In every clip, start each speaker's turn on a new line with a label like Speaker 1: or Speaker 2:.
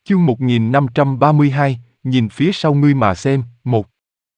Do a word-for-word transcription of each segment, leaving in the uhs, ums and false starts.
Speaker 1: Chương một nghìn năm trăm ba mươi hai, nhìn phía sau ngươi mà xem, một.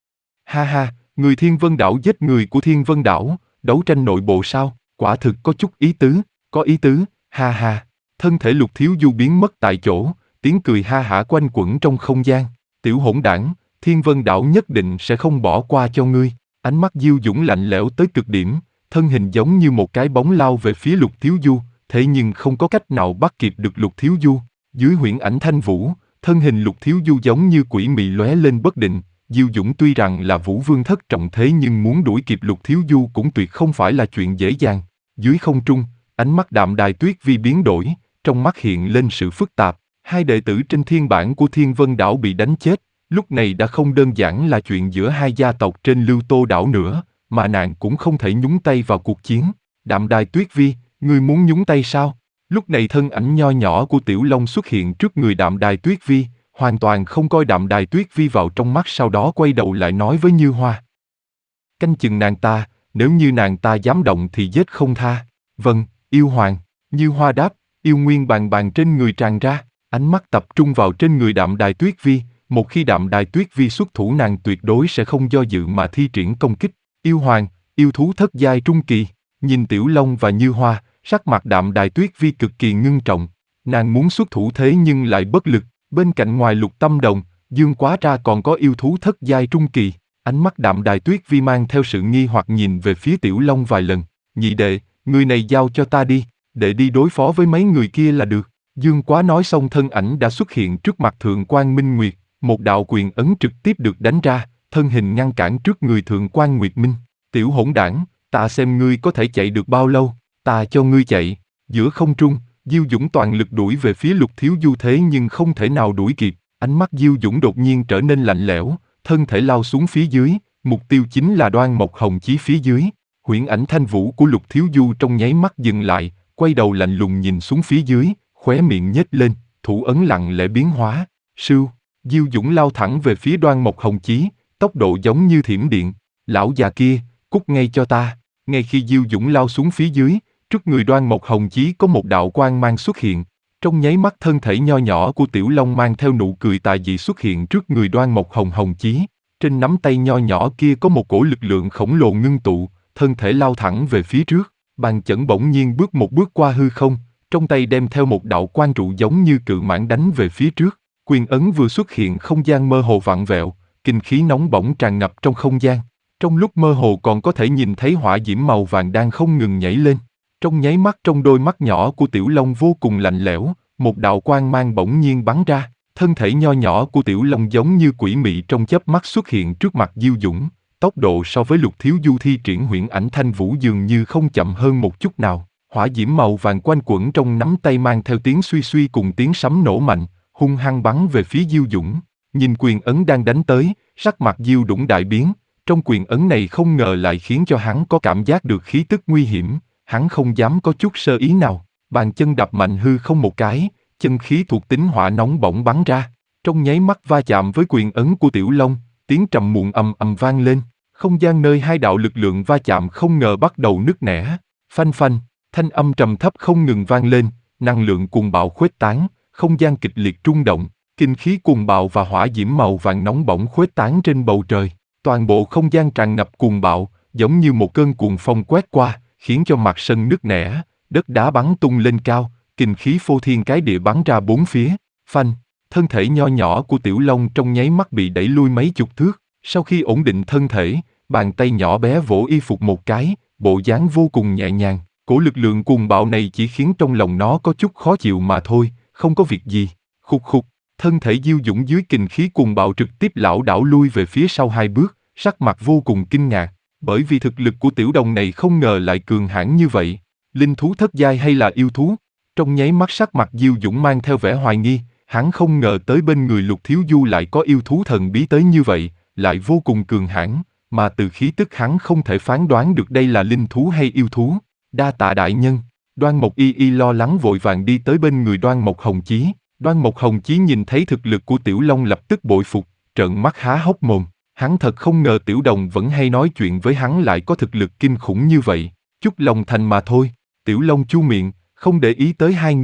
Speaker 1: Ha ha, người Thiên Vân Đảo giết người của Thiên Vân Đảo, đấu tranh nội bộ sao, quả thực có chút ý tứ, có ý tứ, ha ha. Thân thể Lục Thiếu Du biến mất tại chỗ, tiếng cười ha hả quanh quẩn trong không gian. Tiểu hỗn đảng, Thiên Vân Đảo nhất định sẽ không bỏ qua cho ngươi. Ánh mắt Diêu Dũng lạnh lẽo tới cực điểm, thân hình giống như một cái bóng lao về phía Lục Thiếu Du, thế nhưng không có cách nào bắt kịp được Lục Thiếu Du. Dưới huyễn ảnh thanh vũ, thân hình Lục Thiếu Du giống như quỷ mị lóe lên bất định. Diêu Dũng tuy rằng là vũ vương thất trọng thế nhưng muốn đuổi kịp Lục Thiếu Du cũng tuyệt không phải là chuyện dễ dàng. Dưới không trung, ánh mắt Đạm Đài Tuyết Vi biến đổi, trong mắt hiện lên sự phức tạp. Hai đệ tử trên thiên bản của Thiên Vân Đảo bị đánh chết, lúc này đã không đơn giản là chuyện giữa hai gia tộc trên Lưu Tô Đảo nữa, mà nàng cũng không thể nhúng tay vào cuộc chiến. Đạm Đài Tuyết Vi, ngươi muốn nhúng tay sao? Lúc này thân ảnh nho nhỏ của Tiểu Long xuất hiện trước người Đạm Đài Tuyết Vi, hoàn toàn không coi Đạm Đài Tuyết Vi vào trong mắt, sau đó quay đầu lại nói với Như Hoa. Canh chừng nàng ta, nếu như nàng ta dám động thì giết không tha. Vâng, yêu hoàng. Như Hoa đáp, yêu nguyên bàng bàng trên người tràn ra, ánh mắt tập trung vào trên người Đạm Đài Tuyết Vi. Một khi Đạm Đài Tuyết Vi xuất thủ, nàng tuyệt đối sẽ không do dự mà thi triển công kích. Yêu hoàng, yêu thú thất giai trung kỳ. Nhìn Tiểu Long và Như Hoa, sắc mặt Đạm Đài Tuyết Vi cực kỳ ngưng trọng. Nàng muốn xuất thủ thế nhưng lại bất lực. Bên cạnh ngoài Lục Tâm Đồng, Dương Quá ra còn có yêu thú thất giai trung kỳ. Ánh mắt Đạm Đài Tuyết Vi mang theo sự nghi hoặc nhìn về phía Tiểu Long vài lần. Nhị đệ, người này giao cho ta đi, đệ đi đối phó với mấy người kia là được. Dương Quá nói xong thân ảnh đã xuất hiện trước mặt Thượng Quan Minh Nguyệt. Một đạo quyền ấn trực tiếp được đánh ra, thân hình ngăn cản trước người Thượng Quan Nguyệt Minh. Tiểu hỗn đảng, ta xem ngươi có thể chạy được bao lâu, ta cho ngươi chạy. Giữa không trung, Diêu Dũng toàn lực đuổi về phía Lục Thiếu Du thế nhưng không thể nào đuổi kịp. Ánh mắt Diêu Dũng đột nhiên trở nên lạnh lẽo, thân thể lao xuống phía dưới, mục tiêu chính là Đoan Mộc Hồng Chí phía dưới. Huyễn ảnh thanh vũ của Lục Thiếu Du trong nháy mắt dừng lại, quay đầu lạnh lùng nhìn xuống phía dưới, khóe miệng nhếch lên, thủ ấn lặng lẽ biến hóa. Sưu, Diêu Dũng lao thẳng về phía Đoan Mộc Hồng Chí, tốc độ giống như thiểm điện. Lão già kia, cút ngay cho ta. Ngay khi Diêu Dũng lao xuống phía dưới, trước người Đoan Mộc Hồng Chí có một đạo quang mang xuất hiện. Trong nháy mắt thân thể nho nhỏ của Tiểu Long mang theo nụ cười tà dị xuất hiện trước người Đoan Mộc Hồng Hồng Chí. Trên nắm tay nho nhỏ kia có một cổ lực lượng khổng lồ ngưng tụ, thân thể lao thẳng về phía trước. Bàn chẩn bỗng nhiên bước một bước qua hư không, trong tay đem theo một đạo quang trụ giống như cự mãng đánh về phía trước. Quyền ấn vừa xuất hiện, không gian mơ hồ vặn vẹo, kinh khí nóng bỏng tràn ngập trong không gian. Trong lúc mơ hồ còn có thể nhìn thấy hỏa diễm màu vàng đang không ngừng nhảy lên. Trong nháy mắt trong đôi mắt nhỏ của Tiểu Long vô cùng lạnh lẽo, một đạo quang mang bỗng nhiên bắn ra, thân thể nho nhỏ của Tiểu Long giống như quỷ mị trong chớp mắt xuất hiện trước mặt Diêu Dũng, tốc độ so với Lục Thiếu Du thi triển huyễn ảnh thanh vũ dường như không chậm hơn một chút nào. Hỏa diễm màu vàng quanh quẩn trong nắm tay mang theo tiếng suy suy cùng tiếng sấm nổ mạnh, hung hăng bắn về phía Diêu Dũng. Nhìn quyền ấn đang đánh tới, sắc mặt Diêu Dũng đại biến, trong quyền ấn này không ngờ lại khiến cho hắn có cảm giác được khí tức nguy hiểm, hắn không dám có chút sơ ý nào, bàn chân đập mạnh hư không một cái, chân khí thuộc tính hỏa nóng bỏng bắn ra, trong nháy mắt va chạm với quyền ấn của Tiểu Long, tiếng trầm muộn ầm ầm vang lên, không gian nơi hai đạo lực lượng va chạm không ngờ bắt đầu nứt nẻ, phanh phanh, thanh âm trầm thấp không ngừng vang lên, năng lượng cuồng bạo khuếch tán, không gian kịch liệt rung động, kinh khí cuồng bạo và hỏa diễm màu vàng nóng bỏng khuếch tán trên bầu trời, toàn bộ không gian tràn ngập cuồng bạo, giống như một cơn cuồng phong quét qua, khiến cho mặt sân nứt nẻ, đất đá bắn tung lên cao, kinh khí phô thiên cái địa bắn ra bốn phía, phanh, thân thể nho nhỏ của Tiểu Long trong nháy mắt bị đẩy lui mấy chục thước, sau khi ổn định thân thể, bàn tay nhỏ bé vỗ y phục một cái, bộ dáng vô cùng nhẹ nhàng, cổ lực lượng cuồng bạo này chỉ khiến trong lòng nó có chút khó chịu mà thôi, không có việc gì, khục khục, thân thể Diêu Dũng dưới kình khí cuồng bạo trực tiếp lảo đảo lui về phía sau hai bước, sắc mặt vô cùng kinh ngạc, bởi vì thực lực của tiểu đồng này không ngờ lại cường hãn như vậy, linh thú thất giai hay là yêu thú? Trong nháy mắt sắc mặt Diêu Dũng mang theo vẻ hoài nghi, hắn không ngờ tới bên người Lục Thiếu Du lại có yêu thú thần bí tới như vậy, lại vô cùng cường hãn, mà từ khí tức hắn không thể phán đoán được đây là linh thú hay yêu thú. Đa tạ đại nhân. Đoan Mộc Y Y lo lắng vội vàng đi tới bên người Đoan Mộc Hồng Chí. Đoan Mộc Hồng Chí nhìn thấy thực lực của Tiểu Long lập tức bội phục, trợn mắt há hốc mồm. Hắn thật không ngờ Tiểu Đồng vẫn hay nói chuyện với hắn lại có thực lực kinh khủng như vậy. Chút lòng thành mà thôi. Tiểu Long chu miệng, không để ý tới hai người.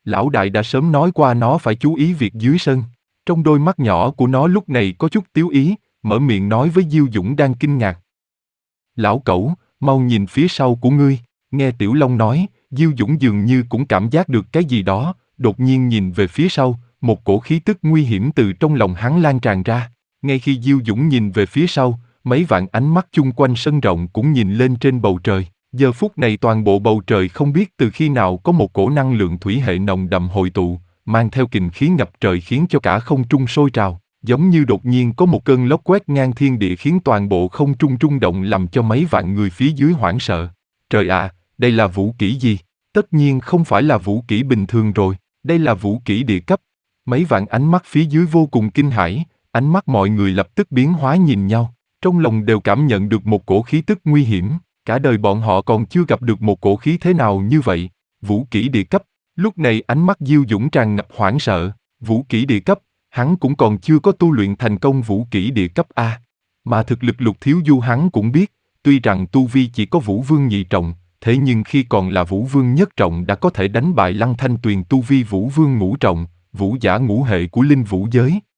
Speaker 1: Lão đại đã sớm nói qua nó phải chú ý việc dưới sân. Trong đôi mắt nhỏ của nó lúc này có chút tiếu ý, mở miệng nói với Diêu Dũng đang kinh ngạc. Lão cẩu, mau nhìn phía sau của ngươi. Nghe Tiểu Long nói, Diêu Dũng dường như cũng cảm giác được cái gì đó, đột nhiên nhìn về phía sau, một cổ khí tức nguy hiểm từ trong lòng hắn lan tràn ra. Ngay khi Diêu Dũng nhìn về phía sau, mấy vạn ánh mắt chung quanh sân rộng cũng nhìn lên trên bầu trời. Giờ phút này toàn bộ bầu trời không biết từ khi nào có một cổ năng lượng thủy hệ nồng đậm hội tụ, mang theo kình khí ngập trời khiến cho cả không trung sôi trào, giống như đột nhiên có một cơn lốc quét ngang thiên địa khiến toàn bộ không trung rung động làm cho mấy vạn người phía dưới hoảng sợ. Trời ạ, đây là vũ kỹ gì? Tất nhiên không phải là vũ kỹ bình thường rồi, đây là vũ kỹ địa cấp. Mấy vạn ánh mắt phía dưới vô cùng kinh hãi, ánh mắt mọi người lập tức biến hóa nhìn nhau, trong lòng đều cảm nhận được một cổ khí tức nguy hiểm. Cả đời bọn họ còn chưa gặp được một cổ khí thế nào như vậy, vũ kỹ địa cấp. Lúc này ánh mắt Diêu Dũng tràn ngập hoảng sợ, vũ kỹ địa cấp, hắn cũng còn chưa có tu luyện thành công vũ kỹ địa cấp A. Mà thực lực Lục Thiếu Du hắn cũng biết, tuy rằng tu vi chỉ có Vũ Vương nhị trọng, thế nhưng khi còn là Vũ Vương nhất trọng đã có thể đánh bại Lăng Thanh Tuyền tu vi Vũ Vương ngũ trọng, vũ giả ngũ hệ của linh vũ giới.